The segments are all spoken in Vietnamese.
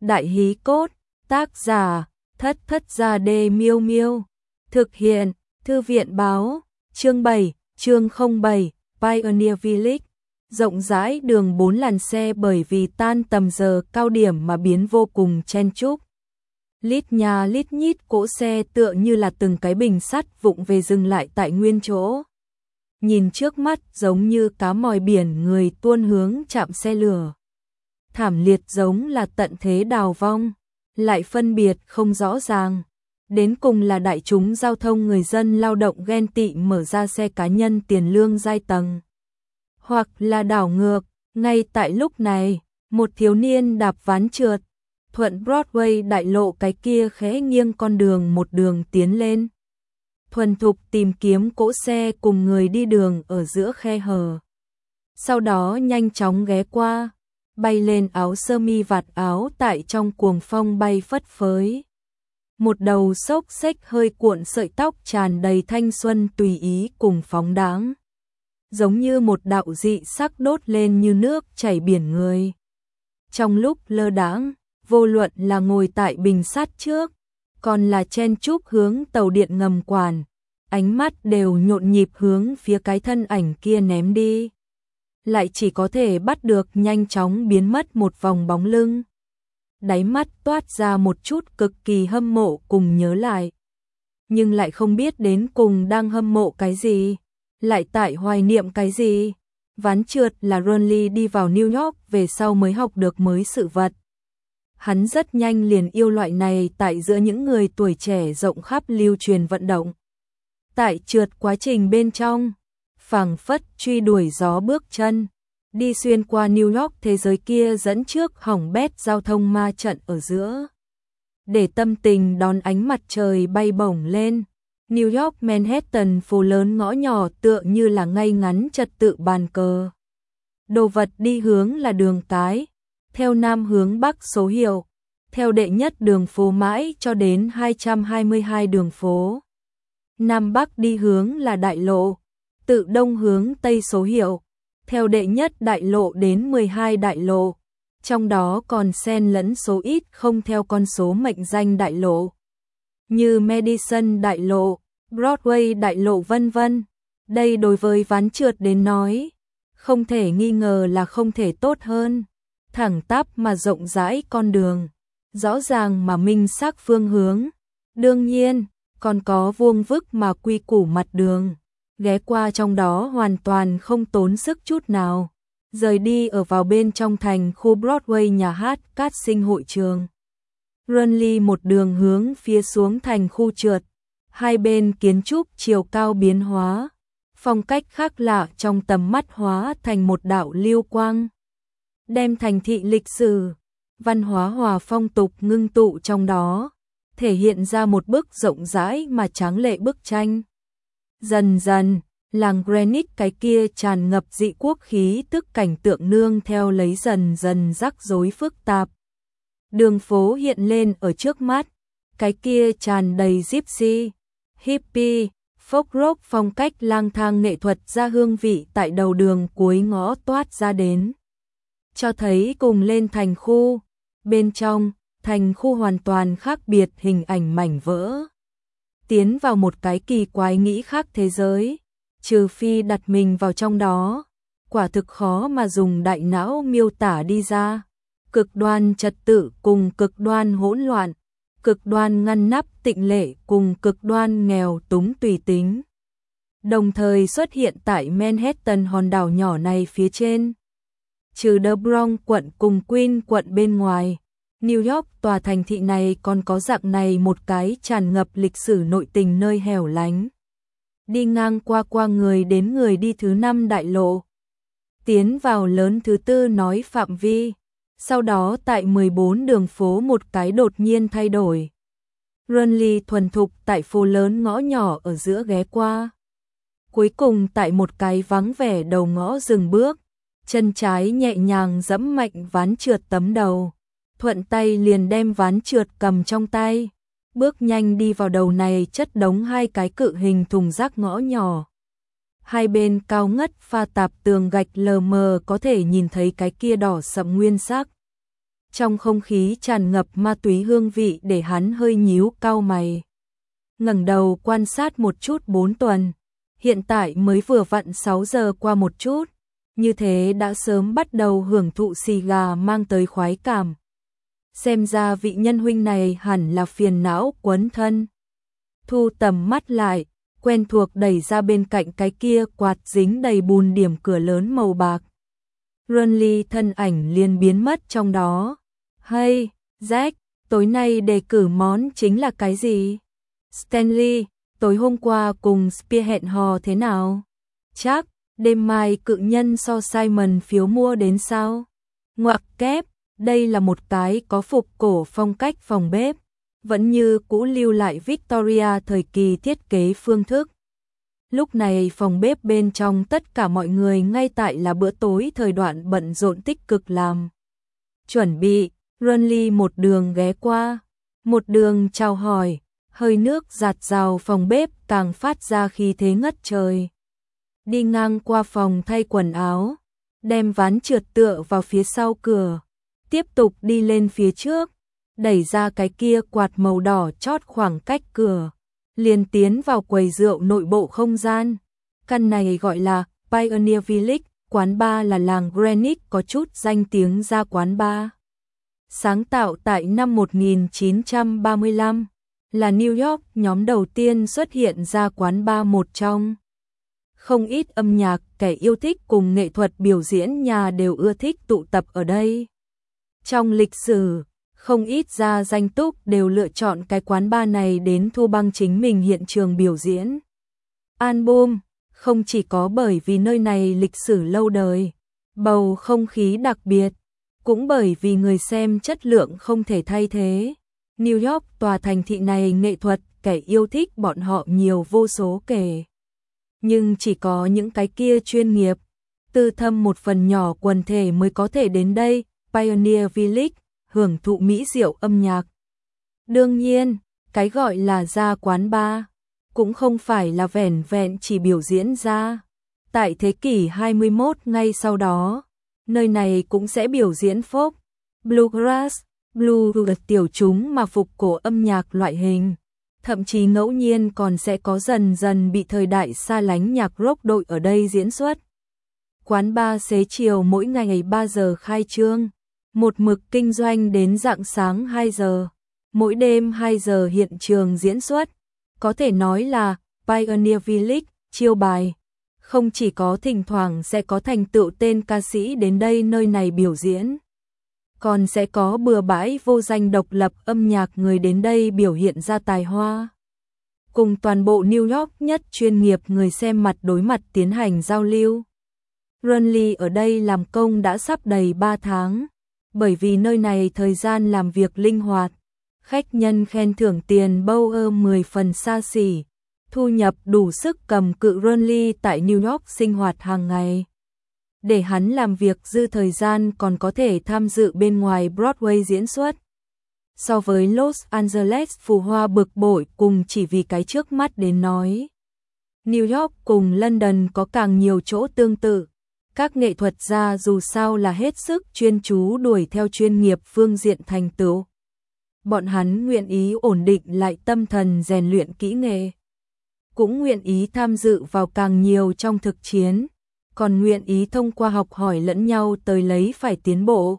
Đại hí cốt, tác giả, Thất Thất Gia Đê Miêu Miêu. Thực hiện, Thư viện báo, chương 7, chương 07, Pioneer Village. Rộng rãi đường 4 làn xe bởi vì tan tầm giờ cao điểm mà biến vô cùng chen chúc. Lít nhà lít nhít cỗ xe tựa như là từng cái bình sắt vụng về dừng lại tại nguyên chỗ. Nhìn trước mắt giống như cá mòi biển người tuôn hướng trạm xe lửa. Thảm liệt giống là tận thế đào vong, lại phân biệt không rõ ràng. Đến cùng là đại chúng giao thông người dân lao động ghen tị mở ra xe cá nhân tiền lương giai tầng. Hoặc là đảo ngược, ngay tại lúc này, một thiếu niên đạp ván trượt, thuận Broadway đại lộ cái kia khẽ nghiêng con đường một đường tiến lên. Thuần thục tìm kiếm cỗ xe cùng người đi đường ở giữa khe hở. Sau đó nhanh chóng ghé qua, bay lên áo sơ mi vạt áo tại trong cuồng phong bay phất phới. Một đầu xốc xếch hơi cuộn sợi tóc tràn đầy thanh xuân tùy ý cùng phóng đáng. Giống như một đạo dị sắc đốt lên như nước chảy biển người. Trong lúc lơ đãng, vô luận là ngồi tại bình sắt trước, còn là chen chúc hướng tàu điện ngầm quản, ánh mắt đều nhộn nhịp hướng phía cái thân ảnh kia ném đi. Lại chỉ có thể bắt được nhanh chóng biến mất một vòng bóng lưng. Đáy mắt toát ra một chút cực kỳ hâm mộ cùng nhớ lại. Nhưng lại không biết đến cùng đang hâm mộ cái gì, lại tại hoài niệm cái gì. Ván trượt là Ronly đi vào New York về sau mới học được mới sự vật. Hắn rất nhanh liền yêu loại này tại giữa những người tuổi trẻ rộng khắp lưu truyền vận động. Tại trượt quá trình bên trong, phảng phất truy đuổi gió bước chân, đi xuyên qua New York thế giới kia dẫn trước hỏng bét giao thông ma trận ở giữa. Để tâm tình đón ánh mặt trời bay bổng lên, New York Manhattan phố lớn ngõ nhỏ tựa như là ngay ngắn trật tự bàn cờ. Đồ vật đi hướng là đường cái, theo nam hướng bắc số hiệu, theo đệ nhất đường phố mãi cho đến 222 đường phố. Nam bắc đi hướng là đại lộ, tự đông hướng tây số hiệu, theo đệ nhất đại lộ đến 12 đại lộ, trong đó còn xen lẫn số ít không theo con số mệnh danh đại lộ, như Madison đại lộ, Broadway đại lộ vân vân. Đây đối với ván trượt đến nói, không thể nghi ngờ là không thể tốt hơn. Thẳng tắp mà rộng rãi con đường, rõ ràng mà minh xác phương hướng. Đương nhiên, còn có vuông vức mà quy củ mặt đường. Ghé qua trong đó hoàn toàn không tốn sức chút nào. Rời đi ở vào bên trong thành khu Broadway nhà hát Cát Sinh hội trường. Ronly một đường hướng phía xuống thành khu trượt. Hai bên kiến trúc chiều cao biến hóa. Phong cách khác lạ trong tầm mắt hóa thành một đạo lưu quang. Đem thành thị lịch sử, văn hóa hòa phong tục ngưng tụ trong đó. Thể hiện ra một bức rộng rãi mà tráng lệ bức tranh. Dần dần, làng Greenwich cái kia tràn ngập dị quốc khí tức cảnh tượng nương theo lấy dần dần rắc rối phức tạp. Đường phố hiện lên ở trước mắt, cái kia tràn đầy gypsy, hippie, folk rock phong cách lang thang nghệ thuật ra hương vị tại đầu đường cuối ngõ toát ra đến. Cho thấy cùng lên thành khu, bên trong, thành khu hoàn toàn khác biệt hình ảnh mảnh vỡ. Tiến vào một cái kỳ quái nghĩ khác thế giới, trừ phi đặt mình vào trong đó, quả thực khó mà dùng đại não miêu tả đi ra. Cực đoan trật tự cùng cực đoan hỗn loạn, cực đoan ngăn nắp tịnh lệ cùng cực đoan nghèo túng tùy tính. Đồng thời xuất hiện tại Manhattan hòn đảo nhỏ này phía trên. Trừ The Bronx quận cùng Queen quận bên ngoài, New York tòa thành thị này còn có dạng này một cái tràn ngập lịch sử nội tình nơi hẻo lánh. Đi ngang qua người đến người đi thứ 5 đại lộ. Tiến vào lớn thứ 4 nói phạm vi. Sau đó tại 14 đường phố một cái đột nhiên thay đổi. Ronly thuần thục tại phố lớn ngõ nhỏ ở giữa ghé qua. Cuối cùng tại một cái vắng vẻ đầu ngõ dừng bước. Chân trái nhẹ nhàng giẫm mạnh ván trượt tấm đầu. Thuận tay liền đem ván trượt cầm trong tay. Bước nhanh đi vào đầu này chất đống hai cái cự hình thùng rác ngõ nhỏ. Hai bên cao ngất pha tạp tường gạch lờ mờ có thể nhìn thấy cái kia đỏ sậm nguyên sắc. Trong không khí tràn ngập ma túy hương vị để hắn hơi nhíu cau mày. Ngẩng đầu quan sát một chút 4 tuần. Hiện tại mới vừa vặn 6 giờ qua một chút. Như thế đã sớm bắt đầu hưởng thụ xì gà mang tới khoái cảm. Xem ra vị nhân huynh này hẳn là phiền não quấn thân. Thu tầm mắt lại, quen thuộc đẩy ra bên cạnh cái kia quạt dính đầy bùn điểm cửa lớn màu bạc. Runly thân ảnh liền biến mất trong đó. Hey, Jack, tối nay đề cử món chính là cái gì? Stanley, tối hôm qua cùng Spear hẹn hò thế nào? Chắc, đêm mai cự nhân so Simon phiếu mua đến sao? Ngoặc kép, đây là một cái có phục cổ phong cách phòng bếp, vẫn như cũ lưu lại Victoria thời kỳ thiết kế phương thức. Lúc này phòng bếp bên trong tất cả mọi người ngay tại là bữa tối thời đoạn bận rộn tích cực làm. Chuẩn bị, Runly một đường ghé qua, một đường chào hỏi, hơi nước giạt rào phòng bếp càng phát ra khí thế ngất trời. Đi ngang qua phòng thay quần áo, đem ván trượt tựa vào phía sau cửa, tiếp tục đi lên phía trước, đẩy ra cái kia quạt màu đỏ chót khoảng cách cửa, liền tiến vào quầy rượu nội bộ không gian. Căn này gọi là Pioneer Village, quán bar là làng Greenwich có chút danh tiếng ra quán bar. Sáng tạo tại năm 1935, là New York nhóm đầu tiên xuất hiện ra quán bar một trong. Không ít âm nhạc, kẻ yêu thích cùng nghệ thuật biểu diễn nhà đều ưa thích tụ tập ở đây. Trong lịch sử, không ít gia danh túc đều lựa chọn cái quán bar này đến thu băng chính mình hiện trường biểu diễn. Album, không chỉ có bởi vì nơi này lịch sử lâu đời, bầu không khí đặc biệt, cũng bởi vì người xem chất lượng không thể thay thế. New York tòa thành thị này nghệ thuật, kẻ yêu thích bọn họ nhiều vô số kể. Nhưng chỉ có những cái kia chuyên nghiệp, tư thâm một phần nhỏ quần thể mới có thể đến đây, Pioneer Village, hưởng thụ mỹ diệu âm nhạc. Đương nhiên, cái gọi là ra quán bar, cũng không phải là vẻn vẹn chỉ biểu diễn ra. Tại thế kỷ 21 ngay sau đó, nơi này cũng sẽ biểu diễn folk, bluegrass, blues tiểu chúng mà phục cổ âm nhạc loại hình. Thậm chí ngẫu nhiên còn sẽ có dần dần bị thời đại xa lánh nhạc rock đội ở đây diễn xuất. Quán bar xế chiều mỗi ngày 3 giờ khai trương, một mực kinh doanh đến rạng sáng 2 giờ, mỗi đêm 2 giờ hiện trường diễn xuất. Có thể nói là Pioneer Village chiêu bài, không chỉ có thỉnh thoảng sẽ có thành tựu tên ca sĩ đến đây nơi này biểu diễn, còn sẽ có bừa bãi vô danh độc lập âm nhạc người đến đây biểu hiện ra tài hoa. Cùng toàn bộ New York nhất chuyên nghiệp người xem mặt đối mặt tiến hành giao lưu. Runly ở đây làm công đã sắp đầy 3 tháng, bởi vì nơi này thời gian làm việc linh hoạt, khách nhân khen thưởng tiền bâu 10 phần xa xỉ, thu nhập đủ sức cầm cự Runly tại New York sinh hoạt hàng ngày. Để hắn làm việc dư thời gian còn có thể tham dự bên ngoài Broadway diễn xuất. So với Los Angeles phù hoa bực bội cùng chỉ vì cái trước mắt đến nói, New York cùng London có càng nhiều chỗ tương tự. Các nghệ thuật gia dù sao là hết sức chuyên chú đuổi theo chuyên nghiệp phương diện thành tựu. Bọn hắn nguyện ý ổn định lại tâm thần rèn luyện kỹ nghệ, cũng nguyện ý tham dự vào càng nhiều trong thực chiến, còn nguyện ý thông qua học hỏi lẫn nhau tới lấy phải tiến bộ.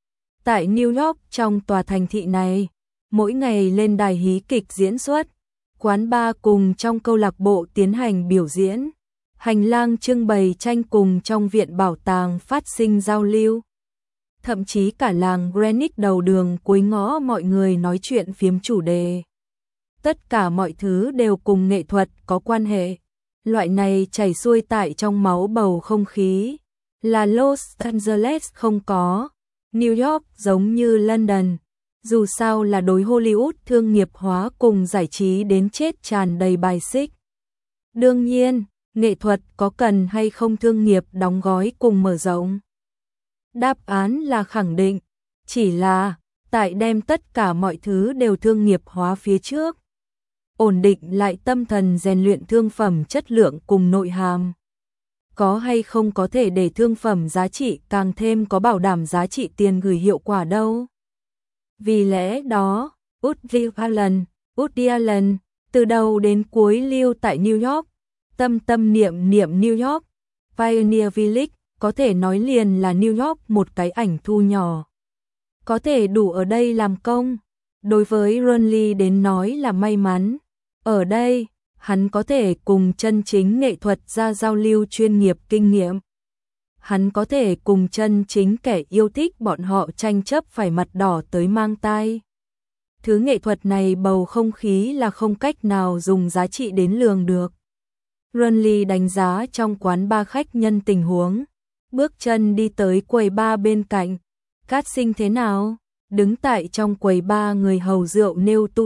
Tại New York trong tòa thành thị này, mỗi ngày lên đài hí kịch diễn xuất, quán bar cùng trong câu lạc bộ tiến hành biểu diễn, hành lang trưng bày tranh cùng trong viện bảo tàng phát sinh giao lưu. Thậm chí cả làng Greenwich đầu đường cuối ngõ mọi người nói chuyện phiếm chủ đề. Tất cả mọi thứ đều cùng nghệ thuật có quan hệ. Loại này chảy xuôi tại trong máu bầu không khí, là Los Angeles không có. New York giống như London, dù sao là đối Hollywood thương nghiệp hóa cùng giải trí đến chết tràn đầy bài xích. Đương nhiên, nghệ thuật có cần hay không thương nghiệp đóng gói cùng mở rộng? Đáp án là khẳng định, chỉ là tại đem tất cả mọi thứ đều thương nghiệp hóa phía trước. Ổn định lại tâm thần rèn luyện thương phẩm chất lượng cùng nội hàm. Có hay không có thể để thương phẩm giá trị càng thêm có bảo đảm giá trị tiền gửi hiệu quả đâu. Vì lẽ đó, Woody Allen, từ đầu đến cuối lưu tại New York, tâm niệm New York, Pioneer Village, có thể nói liền là New York một cái ảnh thu nhỏ. Có thể đủ ở đây làm công. Đối với Ronly đến nói là may mắn. Ở đây, hắn có thể cùng chân chính nghệ thuật gia giao lưu chuyên nghiệp kinh nghiệm. Hắn có thể cùng chân chính kẻ yêu thích bọn họ tranh chấp phải mặt đỏ tới mang tai. Thứ nghệ thuật này bầu không khí là không cách nào dùng giá trị đến lường được. Ronly đánh giá trong quán ba khách nhân tình huống, bước chân đi tới quầy ba bên cạnh. Cát Sinh thế nào? Đứng tại trong quầy ba người hầu rượu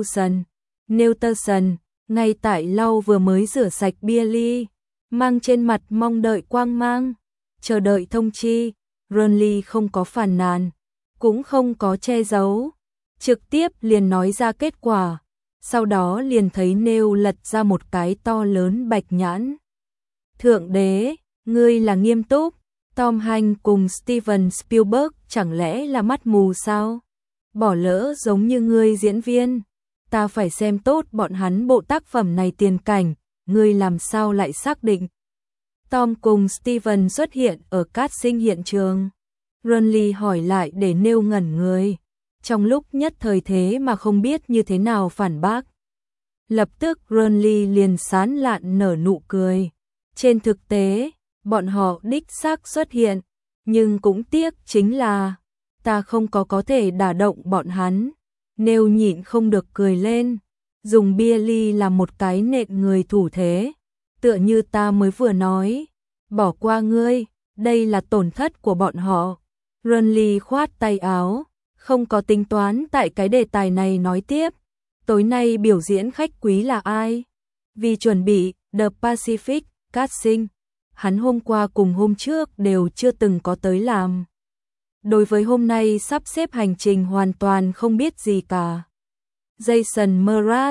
Newton, ngay tại lau vừa mới rửa sạch bia ly, mang trên mặt mong đợi quang mang, chờ đợi thông chi. Ronly không có phàn nàn, cũng không có che giấu, trực tiếp liền nói ra kết quả, sau đó liền thấy Neil lật ra một cái to lớn bạch nhãn. Thượng đế, ngươi là nghiêm túc? Tom Hanks cùng Steven Spielberg chẳng lẽ là mắt mù sao? Bỏ lỡ giống như ngươi diễn viên, ta phải xem tốt bọn hắn bộ tác phẩm này tiền cảnh, ngươi làm sao lại xác định? Tom cùng Steven xuất hiện ở cát sinh hiện trường. Ronly hỏi lại để Neil ngẩn người, trong lúc nhất thời thế mà không biết như thế nào phản bác. Lập tức Ronly liền sán lạn nở nụ cười. Trên thực tế, bọn họ đích xác xuất hiện, nhưng cũng tiếc chính là ta không có thể đả động bọn hắn. Neil nhịn không được cười lên, dùng bia ly làm một cái nện người thủ thế, tựa như ta mới vừa nói, bỏ qua ngươi, đây là tổn thất của bọn họ. Ronly khoát tay áo, không có tính toán tại cái đề tài này nói tiếp. Tối nay biểu diễn khách quý là ai? Vì chuẩn bị The Pacific, Cát Sinh, hắn hôm qua cùng hôm trước đều chưa từng có tới làm. Đối với hôm nay sắp xếp hành trình hoàn toàn không biết gì cả. Jason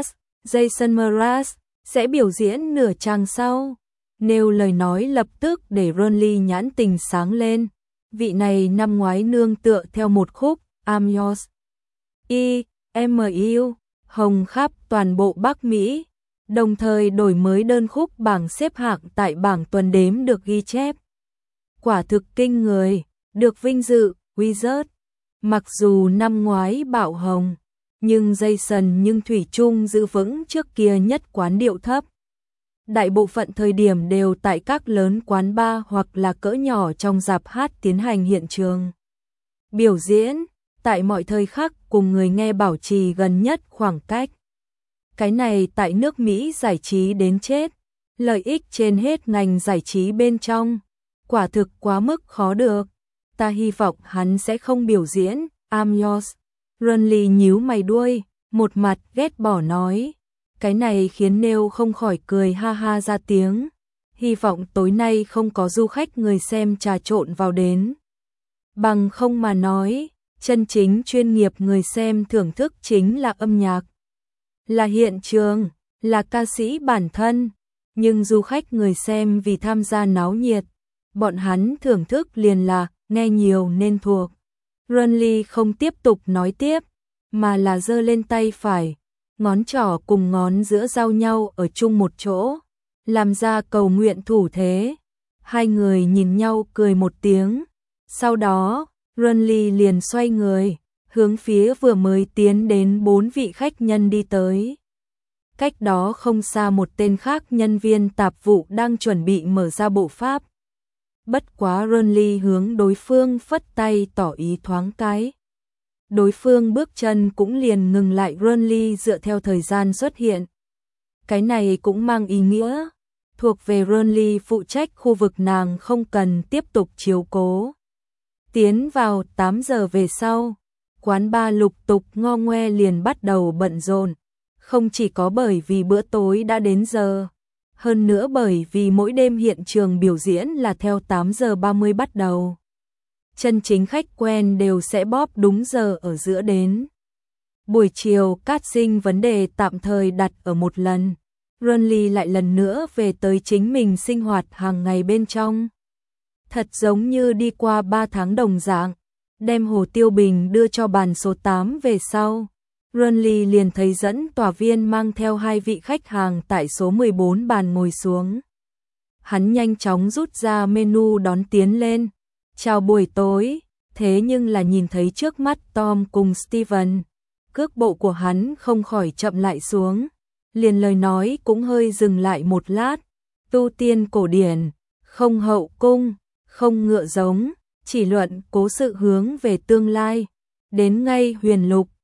Mraz sẽ biểu diễn nửa chàng sau. Nêu lời nói lập tức để Ronly nhãn tình sáng lên. Vị này năm ngoái nương tựa theo một khúc I'm Yours, EMU, hồng khắp toàn bộ Bắc Mỹ, đồng thời đổi mới đơn khúc bảng xếp hạng tại bảng tuần đếm được ghi chép. Quả thực kinh người, được vinh dự, Wizard. Mặc dù năm ngoái bạo hồng, nhưng Jason thủy chung giữ vững trước kia nhất quán điệu thấp. Đại bộ phận thời điểm đều tại các lớn quán bar hoặc là cỡ nhỏ trong rạp hát tiến hành hiện trường biểu diễn, tại mọi thời khắc cùng người nghe bảo trì gần nhất khoảng cách. Cái này tại nước Mỹ giải trí đến chết, lợi ích trên hết ngành giải trí bên trong, quả thực quá mức khó được. Ta hy vọng hắn sẽ không biểu diễn I'm Yours. Ronly nhíu mày đuôi, một mặt ghét bỏ nói. Cái này khiến Neil không khỏi cười ha ha ra tiếng. Hy vọng tối nay không có du khách người xem trà trộn vào đến. Bằng không mà nói, chân chính chuyên nghiệp người xem thưởng thức chính là âm nhạc, là hiện trường, là ca sĩ bản thân. Nhưng du khách người xem vì tham gia náo nhiệt, bọn hắn thưởng thức liền là nghe nhiều nên thuộc. Ronly không tiếp tục nói tiếp, mà là giơ lên tay phải, ngón trỏ cùng ngón giữa giao nhau ở chung một chỗ, làm ra cầu nguyện thủ thế. Hai người nhìn nhau cười một tiếng. Sau đó, Ronly liền xoay người, hướng phía vừa mới tiến đến 4 vị khách nhân đi tới. Cách đó không xa một tên khác nhân viên tạp vụ đang chuẩn bị mở ra bộ pháp. Bất quá Ronly hướng đối phương phất tay tỏ ý thoáng cái. Đối phương bước chân cũng liền ngừng lại. Ronly dựa theo thời gian xuất hiện. Cái này cũng mang ý nghĩa thuộc về Ronly phụ trách khu vực nàng không cần tiếp tục chiếu cố. Tiến vào 8 giờ về sau, quán bar lục tục ngo ngoe liền bắt đầu bận rộn. Không chỉ có bởi vì bữa tối đã đến giờ, hơn nữa bởi vì mỗi đêm hiện trường biểu diễn là theo 8 giờ 30 bắt đầu. Chân chính khách quen đều sẽ bóp đúng giờ ở giữa đến. Buổi chiều Cát Sinh vấn đề tạm thời đặt ở một lần. Ronly lại lần nữa về tới chính mình sinh hoạt hàng ngày bên trong. Thật giống như đi qua 3 tháng đồng dạng. đem hồ tiêu bình đưa cho bàn số 8 về sau. Runley liền thấy dẫn tòa viên mang theo 2 vị khách hàng tại số 14 bàn ngồi xuống. Hắn nhanh chóng rút ra menu đón tiến lên. Chào buổi tối, thế nhưng là nhìn thấy trước mắt Tom cùng Steven. Cước bộ của hắn không khỏi chậm lại xuống. Liền lời nói cũng hơi dừng lại một lát. Tu tiên cổ điển, không hậu cung, không ngựa giống, chỉ luận cố sự hướng về tương lai. Đến ngay huyền lục,